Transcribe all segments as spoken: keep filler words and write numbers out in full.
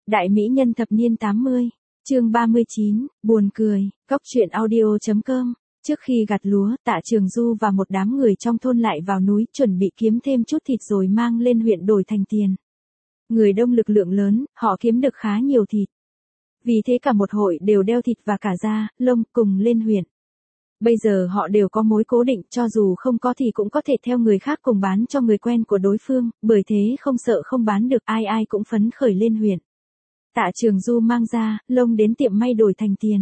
Đại mỹ nhân thập niên tám mươi, chương ba mươi chín, buồn cười, góc truyện audio chấm com. Trước khi gặt lúa, Tạ Trường Du và một đám người trong thôn lại vào núi chuẩn bị kiếm thêm chút thịt rồi mang lên huyện đổi thành tiền. Người đông lực lượng lớn, họ kiếm được khá nhiều thịt. Vì thế cả một hội đều đeo thịt và cả da, lông cùng lên huyện. Bây giờ họ đều có mối cố định, cho dù không có thì cũng có thể theo người khác cùng bán cho người quen của đối phương, bởi thế không sợ không bán được, ai ai cũng phấn khởi lên huyện. Tạ Trường Du mang da, lông đến tiệm may đổi thành tiền.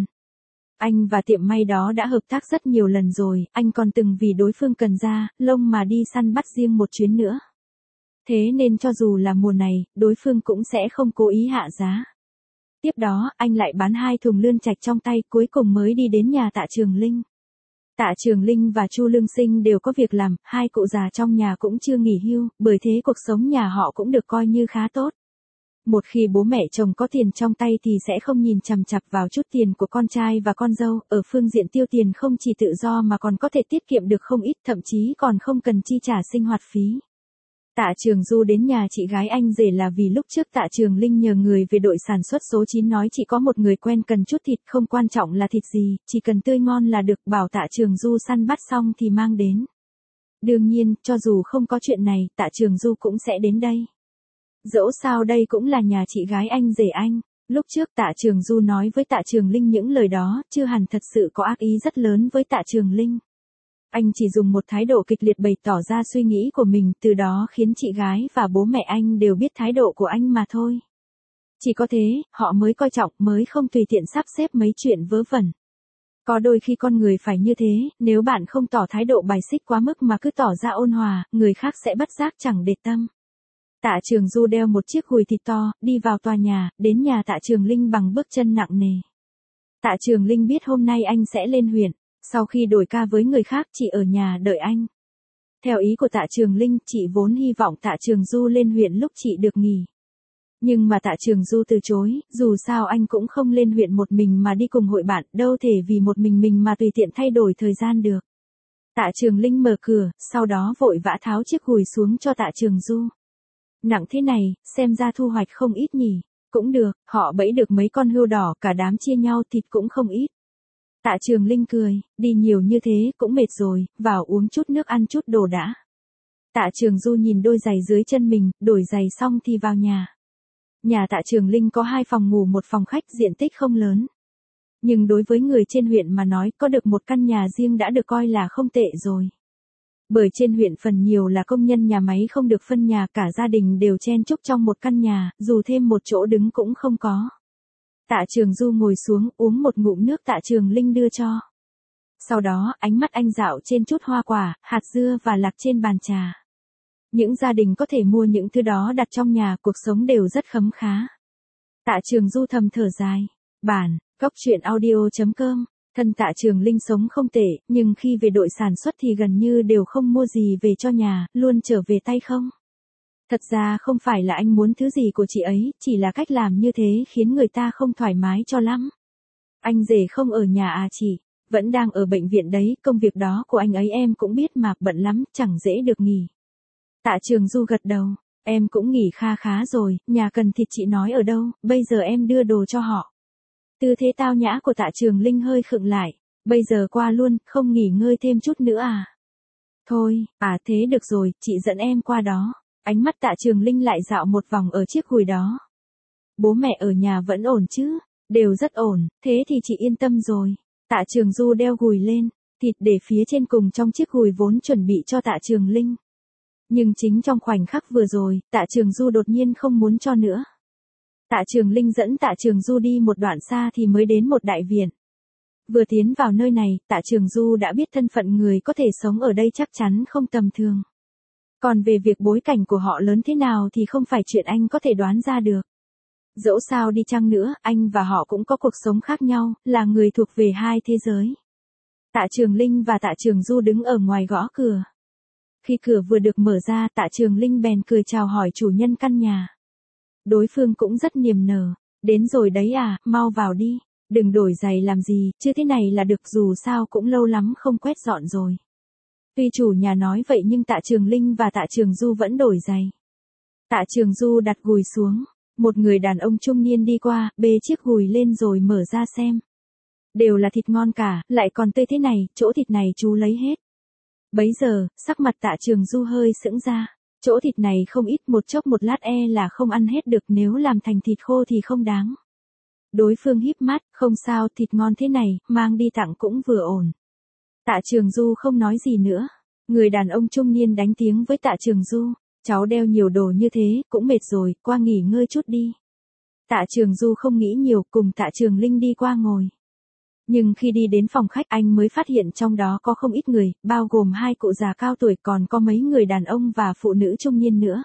Anh và tiệm may đó đã hợp tác rất nhiều lần rồi, anh còn từng vì đối phương cần da, lông mà đi săn bắt riêng một chuyến nữa. Thế nên cho dù là mùa này, đối phương cũng sẽ không cố ý hạ giá. Tiếp đó, anh lại bán hai thùng lươn trạch trong tay, cuối cùng mới đi đến nhà Tạ Trường Linh. Tạ Trường Linh và Chu Lương Sinh đều có việc làm, hai cụ già trong nhà cũng chưa nghỉ hưu, bởi thế cuộc sống nhà họ cũng được coi như khá tốt. Một khi bố mẹ chồng có tiền trong tay thì sẽ không nhìn chằm chằm vào chút tiền của con trai và con dâu, ở phương diện tiêu tiền không chỉ tự do mà còn có thể tiết kiệm được không ít, thậm chí còn không cần chi trả sinh hoạt phí. Tạ Trường Du đến nhà chị gái anh rể là vì lúc trước Tạ Trường Linh nhờ người về đội sản xuất số chín nói chị có một người quen cần chút thịt, không quan trọng là thịt gì, chỉ cần tươi ngon là được, bảo Tạ Trường Du săn bắt xong thì mang đến. Đương nhiên, cho dù không có chuyện này, Tạ Trường Du cũng sẽ đến đây. Dẫu sao đây cũng là nhà chị gái anh rể anh. Lúc trước Tạ Trường Du nói với Tạ Trường Linh những lời đó, chưa hẳn thật sự có ác ý rất lớn với Tạ Trường Linh. Anh chỉ dùng một thái độ kịch liệt bày tỏ ra suy nghĩ của mình, từ đó khiến chị gái và bố mẹ anh đều biết thái độ của anh mà thôi. Chỉ có thế, họ mới coi trọng, mới không tùy tiện sắp xếp mấy chuyện vớ vẩn. Có đôi khi con người phải như thế, nếu bạn không tỏ thái độ bài xích quá mức mà cứ tỏ ra ôn hòa, người khác sẽ bất giác chẳng để tâm. Tạ Trường Du đeo một chiếc gùi thịt to, đi vào tòa nhà, đến nhà Tạ Trường Linh bằng bước chân nặng nề. Tạ Trường Linh biết hôm nay anh sẽ lên huyện, sau khi đổi ca với người khác chị ở nhà đợi anh. Theo ý của Tạ Trường Linh, chị vốn hy vọng Tạ Trường Du lên huyện lúc chị được nghỉ. Nhưng mà Tạ Trường Du từ chối, dù sao anh cũng không lên huyện một mình mà đi cùng hội bạn, đâu thể vì một mình mình mà tùy tiện thay đổi thời gian được. Tạ Trường Linh mở cửa, sau đó vội vã tháo chiếc gùi xuống cho Tạ Trường Du. Nặng thế này, xem ra thu hoạch không ít nhỉ. Cũng được, họ bẫy được mấy con hươu đỏ, cả đám chia nhau thịt cũng không ít. Tạ Trường Linh cười, đi nhiều như thế cũng mệt rồi, vào uống chút nước ăn chút đồ đã. Tạ Trường Du nhìn đôi giày dưới chân mình, đổi giày xong thì vào nhà. Nhà Tạ Trường Linh có hai phòng ngủ một phòng khách, diện tích không lớn. Nhưng đối với người trên huyện mà nói, có được một căn nhà riêng đã được coi là không tệ rồi. Bởi trên huyện phần nhiều là công nhân nhà máy không được phân nhà, cả gia đình đều chen chúc trong một căn nhà, dù thêm một chỗ đứng cũng không có. Tạ Trường Du ngồi xuống, uống một ngụm nước Tạ Trường Linh đưa cho. Sau đó, ánh mắt anh dạo trên chút hoa quả, hạt dưa và lạc trên bàn trà. Những gia đình có thể mua những thứ đó đặt trong nhà, cuộc sống đều rất khấm khá. Tạ Trường Du thầm thở dài. Bản, góc truyện audio chấm com. Thân Tạ Trường Linh sống không tệ, nhưng khi về đội sản xuất thì gần như đều không mua gì về cho nhà, luôn trở về tay không. Thật ra không phải là anh muốn thứ gì của chị ấy, chỉ là cách làm như thế khiến người ta không thoải mái cho lắm. Anh rể không ở nhà à chị? Vẫn đang ở bệnh viện đấy, công việc đó của anh ấy em cũng biết mà, bận lắm, chẳng dễ được nghỉ. Tạ Trường Du gật đầu, em cũng nghỉ kha khá rồi, nhà cần thịt chị nói ở đâu, bây giờ em đưa đồ cho họ. Tư thế tao nhã của Tạ Trường Linh hơi khựng lại, bây giờ qua luôn, không nghỉ ngơi thêm chút nữa à? Thôi, à thế được rồi, chị dẫn em qua đó. Ánh mắt Tạ Trường Linh lại dạo một vòng ở chiếc gùi đó. Bố mẹ ở nhà vẫn ổn chứ? Đều rất ổn, thế thì chị yên tâm rồi. Tạ Trường Du đeo gùi lên, thịt để phía trên cùng trong chiếc gùi vốn chuẩn bị cho Tạ Trường Linh. Nhưng chính trong khoảnh khắc vừa rồi, Tạ Trường Du đột nhiên không muốn cho nữa. Tạ Trường Linh dẫn Tạ Trường Du đi một đoạn xa thì mới đến một đại viện. Vừa tiến vào nơi này, Tạ Trường Du đã biết thân phận người có thể sống ở đây chắc chắn không tầm thường. Còn về việc bối cảnh của họ lớn thế nào thì không phải chuyện anh có thể đoán ra được. Dẫu sao đi chăng nữa, anh và họ cũng có cuộc sống khác nhau, là người thuộc về hai thế giới. Tạ Trường Linh và Tạ Trường Du đứng ở ngoài gõ cửa. Khi cửa vừa được mở ra, Tạ Trường Linh bèn cười chào hỏi chủ nhân căn nhà. Đối phương cũng rất niềm nở. Đến rồi đấy à, mau vào đi. Đừng đổi giày làm gì, chứ thế này là được, dù sao cũng lâu lắm không quét dọn rồi. Tuy chủ nhà nói vậy nhưng Tạ Trường Linh và Tạ Trường Du vẫn đổi giày. Tạ Trường Du đặt gùi xuống. Một người đàn ông trung niên đi qua, bê chiếc gùi lên rồi mở ra xem. Đều là thịt ngon cả, lại còn tươi thế này, chỗ thịt này chú lấy hết. Bấy giờ, sắc mặt Tạ Trường Du hơi sững ra. Chỗ thịt này không ít, một chốc một lát e là không ăn hết được, nếu làm thành thịt khô thì không đáng. Đối phương híp mắt, không sao, thịt ngon thế này, mang đi tặng cũng vừa ổn. Tạ Trường Du không nói gì nữa. Người đàn ông trung niên đánh tiếng với Tạ Trường Du. Cháu đeo nhiều đồ như thế, cũng mệt rồi, qua nghỉ ngơi chút đi. Tạ Trường Du không nghĩ nhiều, cùng Tạ Trường Linh đi qua ngồi. Nhưng khi đi đến phòng khách anh mới phát hiện trong đó có không ít người, bao gồm hai cụ già cao tuổi, còn có mấy người đàn ông và phụ nữ trung niên nữa.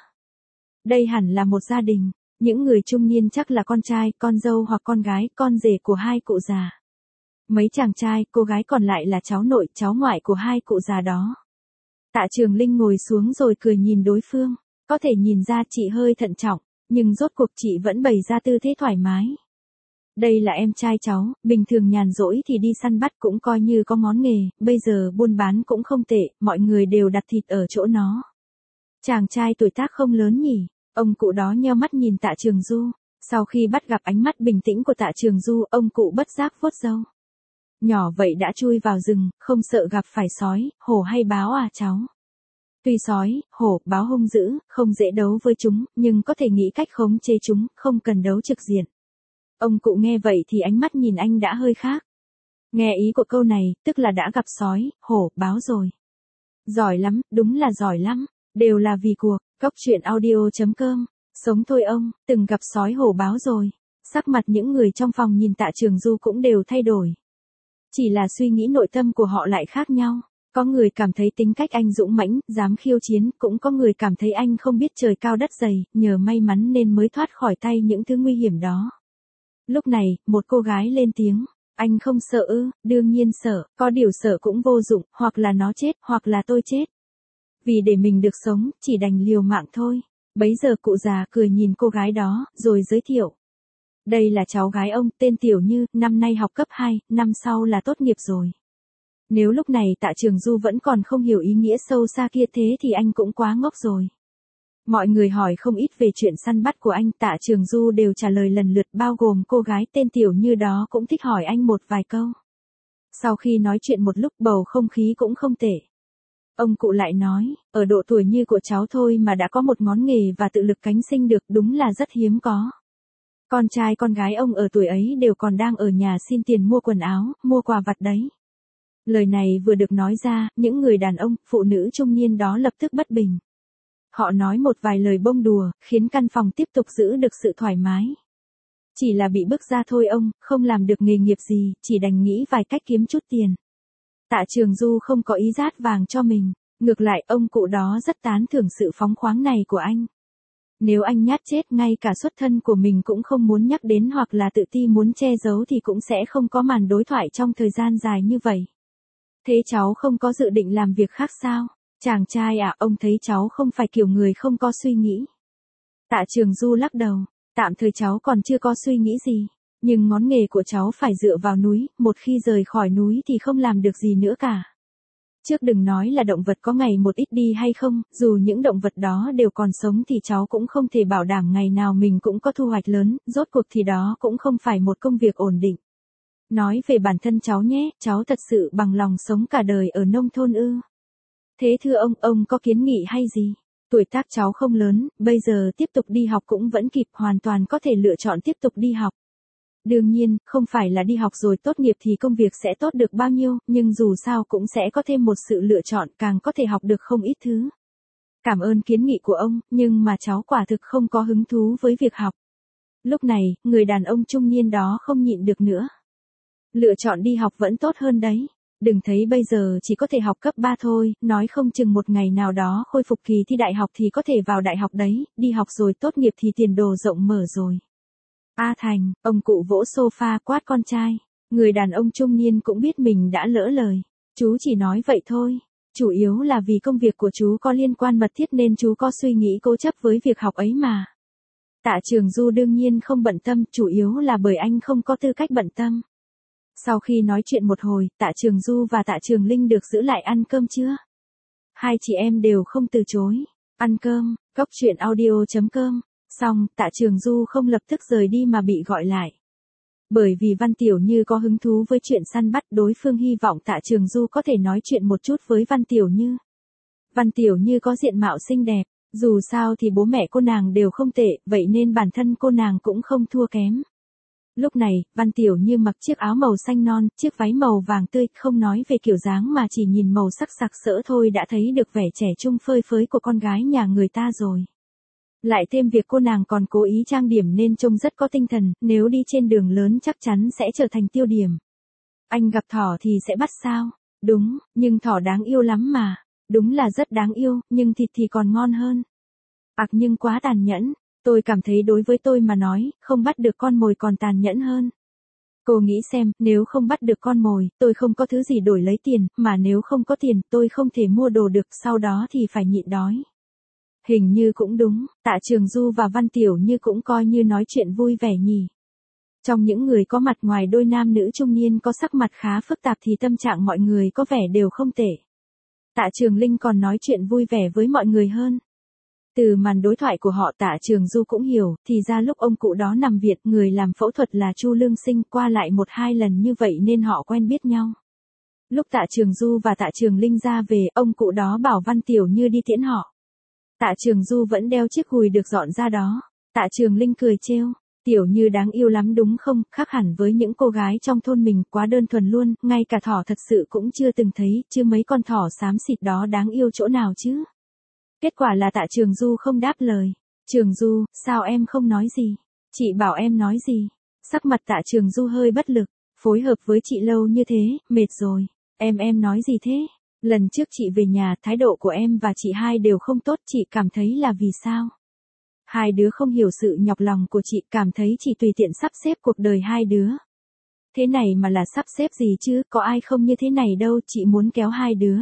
Đây hẳn là một gia đình, những người trung niên chắc là con trai, con dâu hoặc con gái, con rể của hai cụ già. Mấy chàng trai, cô gái còn lại là cháu nội, cháu ngoại của hai cụ già đó. Tạ Trường Linh ngồi xuống rồi cười nhìn đối phương, có thể nhìn ra chị hơi thận trọng, nhưng rốt cuộc chị vẫn bày ra tư thế thoải mái. Đây là em trai cháu, bình thường nhàn rỗi thì đi săn bắt cũng coi như có món nghề, bây giờ buôn bán cũng không tệ, mọi người đều đặt thịt ở chỗ nó. Chàng trai tuổi tác không lớn nhỉ, ông cụ đó nheo mắt nhìn Tạ Trường Du, sau khi bắt gặp ánh mắt bình tĩnh của Tạ Trường Du, ông cụ bất giác vuốt râu. Nhỏ vậy đã chui vào rừng, không sợ gặp phải sói, hổ hay báo à cháu? Tuy sói, hổ, báo hung dữ, không dễ đấu với chúng, nhưng có thể nghĩ cách khống chế chúng, không cần đấu trực diện. Ông cụ nghe vậy thì ánh mắt nhìn anh đã hơi khác. Nghe ý của câu này, tức là đã gặp sói, hổ, báo rồi. Giỏi lắm, đúng là giỏi lắm, đều là vì cuộc, cóc truyện audio chấm com, sống thôi ông, từng gặp sói hổ báo rồi. Sắc mặt những người trong phòng nhìn Tạ Trường Du cũng đều thay đổi. Chỉ là suy nghĩ nội tâm của họ lại khác nhau. Có người cảm thấy tính cách anh dũng mãnh, dám khiêu chiến, cũng có người cảm thấy anh không biết trời cao đất dày, nhờ may mắn nên mới thoát khỏi tay những thứ nguy hiểm đó. Lúc này, một cô gái lên tiếng, anh không sợ ư? Đương nhiên sợ, có điều sợ cũng vô dụng, hoặc là nó chết, hoặc là tôi chết. Vì để mình được sống, chỉ đành liều mạng thôi. Bấy giờ cụ già cười nhìn cô gái đó, rồi giới thiệu. Đây là cháu gái ông, tên Tiểu Như, năm nay học cấp hai, năm sau là tốt nghiệp rồi. Nếu lúc này Tạ Trường Du vẫn còn không hiểu ý nghĩa sâu xa kia thế thì anh cũng quá ngốc rồi. Mọi người hỏi không ít về chuyện săn bắt của anh, Tạ Trường Du đều trả lời lần lượt, bao gồm cô gái tên Tiểu Như đó cũng thích hỏi anh một vài câu. Sau khi nói chuyện một lúc bầu không khí cũng không tệ. Ông cụ lại nói, ở độ tuổi như của cháu thôi mà đã có một ngón nghề và tự lực cánh sinh được, đúng là rất hiếm có. Con trai con gái ông ở tuổi ấy đều còn đang ở nhà xin tiền mua quần áo, mua quà vặt đấy. Lời này vừa được nói ra, những người đàn ông, phụ nữ trung niên đó lập tức bất bình. Họ nói một vài lời bông đùa, khiến căn phòng tiếp tục giữ được sự thoải mái. Chỉ là bị bức ra thôi ông, không làm được nghề nghiệp gì, chỉ đành nghĩ vài cách kiếm chút tiền. Tạ Trường Du không có ý rát vàng cho mình, ngược lại ông cụ đó rất tán thưởng sự phóng khoáng này của anh. Nếu anh nhát chết, ngay cả xuất thân của mình cũng không muốn nhắc đến hoặc là tự ti muốn che giấu thì cũng sẽ không có màn đối thoại trong thời gian dài như vậy. Thế cháu không có dự định làm việc khác sao? Chàng trai à, ông thấy cháu không phải kiểu người không có suy nghĩ. Tạ Trường Du lắc đầu, tạm thời cháu còn chưa có suy nghĩ gì. Nhưng ngón nghề của cháu phải dựa vào núi, một khi rời khỏi núi thì không làm được gì nữa cả. Trước đừng nói là động vật có ngày một ít đi hay không, dù những động vật đó đều còn sống thì cháu cũng không thể bảo đảm ngày nào mình cũng có thu hoạch lớn, rốt cuộc thì đó cũng không phải một công việc ổn định. Nói về bản thân cháu nhé, cháu thật sự bằng lòng sống cả đời ở nông thôn ư? Thế thưa ông, ông có kiến nghị hay gì? Tuổi tác cháu không lớn, bây giờ tiếp tục đi học cũng vẫn kịp, hoàn toàn có thể lựa chọn tiếp tục đi học. Đương nhiên, không phải là đi học rồi tốt nghiệp thì công việc sẽ tốt được bao nhiêu, nhưng dù sao cũng sẽ có thêm một sự lựa chọn, càng có thể học được không ít thứ. Cảm ơn kiến nghị của ông, nhưng mà cháu quả thực không có hứng thú với việc học. Lúc này, người đàn ông trung niên đó không nhịn được nữa. Lựa chọn đi học vẫn tốt hơn đấy. Đừng thấy bây giờ chỉ có thể học cấp ba thôi, nói không chừng một ngày nào đó khôi phục kỳ thi đại học thì có thể vào đại học đấy, đi học rồi tốt nghiệp thì tiền đồ rộng mở rồi. A Thành, ông cụ vỗ sofa quát con trai. Người đàn ông trung niên cũng biết mình đã lỡ lời. Chú chỉ nói vậy thôi. Chủ yếu là vì công việc của chú có liên quan mật thiết nên chú có suy nghĩ cố chấp với việc học ấy mà. Tạ Trường Du đương nhiên không bận tâm, chủ yếu là bởi anh không có tư cách bận tâm. Sau khi nói chuyện một hồi, Tạ Trường Du và Tạ Trường Linh được giữ lại ăn cơm trưa. Hai chị em đều không từ chối. Ăn cơm, cóc truyện audio chấm com Xong, Tạ Trường Du không lập tức rời đi mà bị gọi lại. Bởi vì Văn Tiểu Như có hứng thú với chuyện săn bắt, đối phương hy vọng Tạ Trường Du có thể nói chuyện một chút với Văn Tiểu Như. Văn Tiểu Như có diện mạo xinh đẹp, dù sao thì bố mẹ cô nàng đều không tệ, vậy nên bản thân cô nàng cũng không thua kém. Lúc này, Văn Tiểu Như mặc chiếc áo màu xanh non, chiếc váy màu vàng tươi, không nói về kiểu dáng mà chỉ nhìn màu sắc sặc sỡ thôi đã thấy được vẻ trẻ trung phơi phới của con gái nhà người ta rồi. Lại thêm việc cô nàng còn cố ý trang điểm nên trông rất có tinh thần, nếu đi trên đường lớn chắc chắn sẽ trở thành tiêu điểm. Anh gặp thỏ thì sẽ bắt sao? Đúng, nhưng thỏ đáng yêu lắm mà. Đúng là rất đáng yêu, nhưng thịt thì còn ngon hơn. Ặc nhưng quá tàn nhẫn, tôi cảm thấy đối với tôi mà nói, không bắt được con mồi còn tàn nhẫn hơn. Cô nghĩ xem, nếu không bắt được con mồi, tôi không có thứ gì đổi lấy tiền, mà nếu không có tiền, tôi không thể mua đồ được, sau đó thì phải nhịn đói. Hình như cũng đúng, Tạ Trường Du và Văn Tiểu Như cũng coi như nói chuyện vui vẻ nhỉ. Trong những người có mặt ngoài đôi nam nữ trung niên có sắc mặt khá phức tạp thì tâm trạng mọi người có vẻ đều không tệ. Tạ Trường Linh còn nói chuyện vui vẻ với mọi người hơn. Từ màn đối thoại của họ Tạ Trường Du cũng hiểu, thì ra lúc ông cụ đó nằm viện, người làm phẫu thuật là Chu Lương Sinh, qua lại một hai lần như vậy nên họ quen biết nhau. Lúc Tạ Trường Du và Tạ Trường Linh ra về, ông cụ đó bảo Văn Tiểu Như đi tiễn họ. Tạ Trường Du vẫn đeo chiếc gùi được dọn ra đó. Tạ Trường Linh cười trêu, Tiểu Như đáng yêu lắm đúng không, khác hẳn với những cô gái trong thôn mình, quá đơn thuần luôn, ngay cả thỏ thật sự cũng chưa từng thấy, chứ mấy con thỏ xám xịt đó đáng yêu chỗ nào chứ. Kết quả là Tạ Trường Du không đáp lời. Trường Du, sao em không nói gì? Chị bảo em nói gì? Sắc mặt Tạ Trường Du hơi bất lực, phối hợp với chị lâu như thế, mệt rồi. Em em nói gì thế? Lần trước chị về nhà, thái độ của em và chị hai đều không tốt, chị cảm thấy là vì sao? Hai đứa không hiểu sự nhọc lòng của chị, cảm thấy chị tùy tiện sắp xếp cuộc đời hai đứa. Thế này mà là sắp xếp gì chứ, có ai không như thế này đâu, chị muốn kéo hai đứa.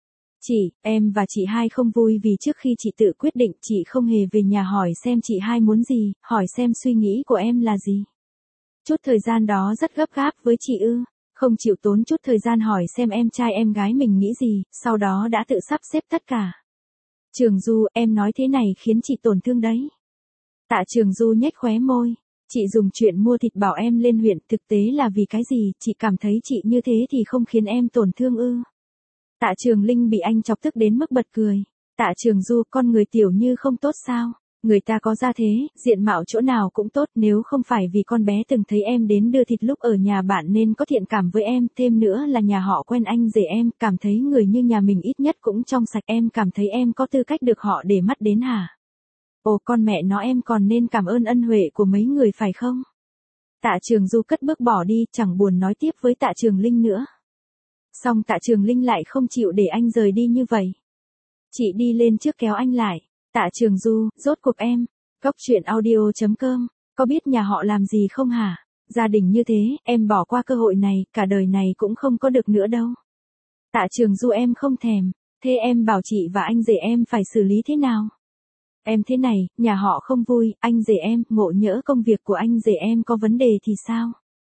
Chị, em và chị hai không vui vì trước khi chị tự quyết định, chị không hề về nhà hỏi xem chị hai muốn gì, hỏi xem suy nghĩ của em là gì. Chút thời gian đó rất gấp gáp với chị ư, không chịu tốn chút thời gian hỏi xem em trai em gái mình nghĩ gì, sau đó đã tự sắp xếp tất cả. Trường Du, em nói thế này khiến chị tổn thương đấy. Tạ Trường Du nhếch khóe môi. Chị dùng chuyện mua thịt bảo em lên huyện, thực tế là vì cái gì, chị cảm thấy chị như thế thì không khiến em tổn thương ư. Tạ Trường Linh bị anh chọc tức đến mức bật cười. Tạ Trường Du, con người Tiểu Như không tốt sao? Người ta có gia thế, diện mạo chỗ nào cũng tốt, nếu không phải vì con bé từng thấy em đến đưa thịt lúc ở nhà bạn nên có thiện cảm với em, thêm nữa là nhà họ quen anh rể em, cảm thấy người như nhà mình ít nhất cũng trong sạch, em cảm thấy em có tư cách được họ để mắt đến hả? Ồ, con mẹ nó, em còn nên cảm ơn ân huệ của mấy người phải không? Tạ Trường Du cất bước bỏ đi, chẳng buồn nói tiếp với Tạ Trường Linh nữa. Xong Tạ Trường Linh lại không chịu để anh rời đi như vậy. Chị đi lên trước kéo anh lại. Tạ Trường Du, rốt cuộc em, Góc Truyện Audio chấm com, có biết nhà họ làm gì không hả? Gia đình như thế, em bỏ qua cơ hội này, cả đời này cũng không có được nữa đâu. Tạ Trường Du, em không thèm, thế em bảo chị và anh rể em phải xử lý thế nào? Em thế này, nhà họ không vui, anh rể em, ngộ nhỡ công việc của anh rể em có vấn đề thì sao?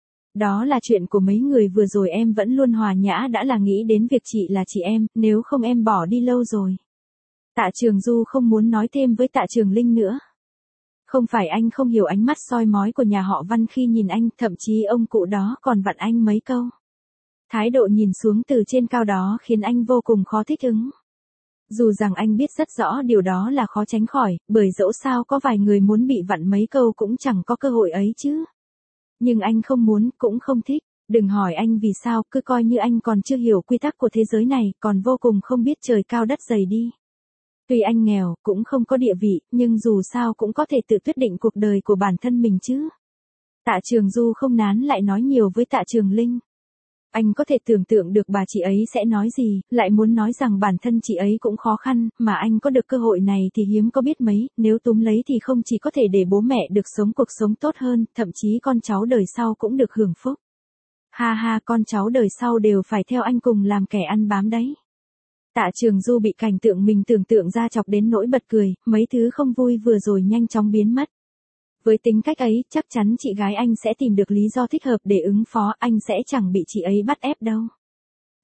Đó là chuyện của mấy người, vừa rồi em vẫn luôn hòa nhã đã là nghĩ đến việc chị là chị em, nếu không em bỏ đi lâu rồi. Tạ Trường Du không muốn nói thêm với Tạ Trường Linh nữa. Không phải anh không hiểu ánh mắt soi mói của nhà họ Văn khi nhìn anh, thậm chí ông cụ đó còn vặn anh mấy câu. Thái độ nhìn xuống từ trên cao đó khiến anh vô cùng khó thích ứng. Dù rằng anh biết rất rõ điều đó là khó tránh khỏi, bởi dẫu sao có vài người muốn bị vặn mấy câu cũng chẳng có cơ hội ấy chứ. Nhưng anh không muốn, cũng không thích. Đừng hỏi anh vì sao, cứ coi như anh còn chưa hiểu quy tắc của thế giới này, còn vô cùng không biết trời cao đất dày đi. Tuy anh nghèo, cũng không có địa vị, nhưng dù sao cũng có thể tự quyết định cuộc đời của bản thân mình chứ. Tạ Trường Du không nán lại nói nhiều với Tạ Trường Linh. Anh có thể tưởng tượng được bà chị ấy sẽ nói gì, lại muốn nói rằng bản thân chị ấy cũng khó khăn, mà anh có được cơ hội này thì hiếm có biết mấy, nếu túm lấy thì không chỉ có thể để bố mẹ được sống cuộc sống tốt hơn, thậm chí con cháu đời sau cũng được hưởng phúc. Ha ha, con cháu đời sau đều phải theo anh cùng làm kẻ ăn bám đấy. Tạ Trường Du bị cảnh tượng mình tưởng tượng ra chọc đến nỗi bật cười, mấy thứ không vui vừa rồi nhanh chóng biến mất. Với tính cách ấy, chắc chắn chị gái anh sẽ tìm được lý do thích hợp để ứng phó, anh sẽ chẳng bị chị ấy bắt ép đâu.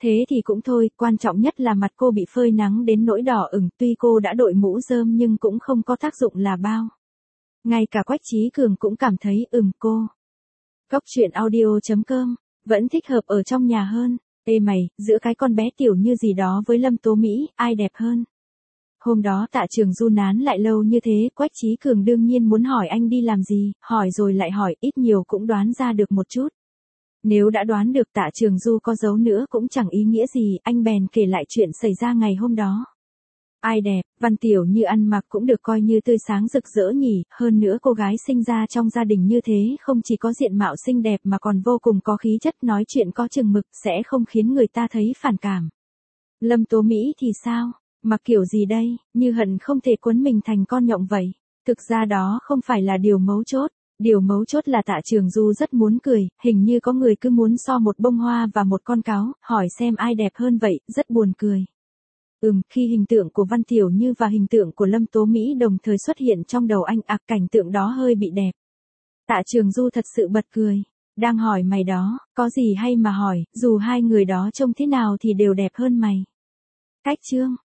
Thế thì cũng thôi, quan trọng nhất là mặt cô bị phơi nắng đến nỗi đỏ ửng, tuy cô đã đội mũ rơm nhưng cũng không có tác dụng là bao. Ngay cả Quách Chí Cường cũng cảm thấy ừm cô. Góc truyện audio chấm com, vẫn thích hợp ở trong nhà hơn. Ê mày, giữa cái con bé tiểu như gì đó với Lâm Tố Mỹ, ai đẹp hơn? Hôm đó Tạ Trường Du nán lại lâu như thế, Quách Chí Cường đương nhiên muốn hỏi anh đi làm gì, hỏi rồi lại hỏi, ít nhiều cũng đoán ra được một chút. Nếu đã đoán được Tạ Trường Du có giấu nữa cũng chẳng ý nghĩa gì, anh bèn kể lại chuyện xảy ra ngày hôm đó. Ai đẹp, Văn Tiểu Như ăn mặc cũng được coi như tươi sáng rực rỡ nhỉ, hơn nữa cô gái sinh ra trong gia đình như thế không chỉ có diện mạo xinh đẹp mà còn vô cùng có khí chất, nói chuyện có chừng mực, sẽ không khiến người ta thấy phản cảm. Lâm Tố Mỹ thì sao? Mặc kiểu gì đây, như hận không thể quấn mình thành con nhộng vậy. Thực ra đó không phải là điều mấu chốt. Điều mấu chốt là Tạ Trường Du rất muốn cười, hình như có người cứ muốn so một bông hoa và một con cáo, hỏi xem ai đẹp hơn vậy, rất buồn cười. Ừm, khi hình tượng của Văn Tiểu Như và hình tượng của Lâm Tố Mỹ đồng thời xuất hiện trong đầu anh, ạc cảnh tượng đó hơi bị đẹp. Tạ Trường Du thật sự bật cười. Đang hỏi mày đó, có gì hay mà hỏi, dù hai người đó trông thế nào thì đều đẹp hơn mày. Cách chương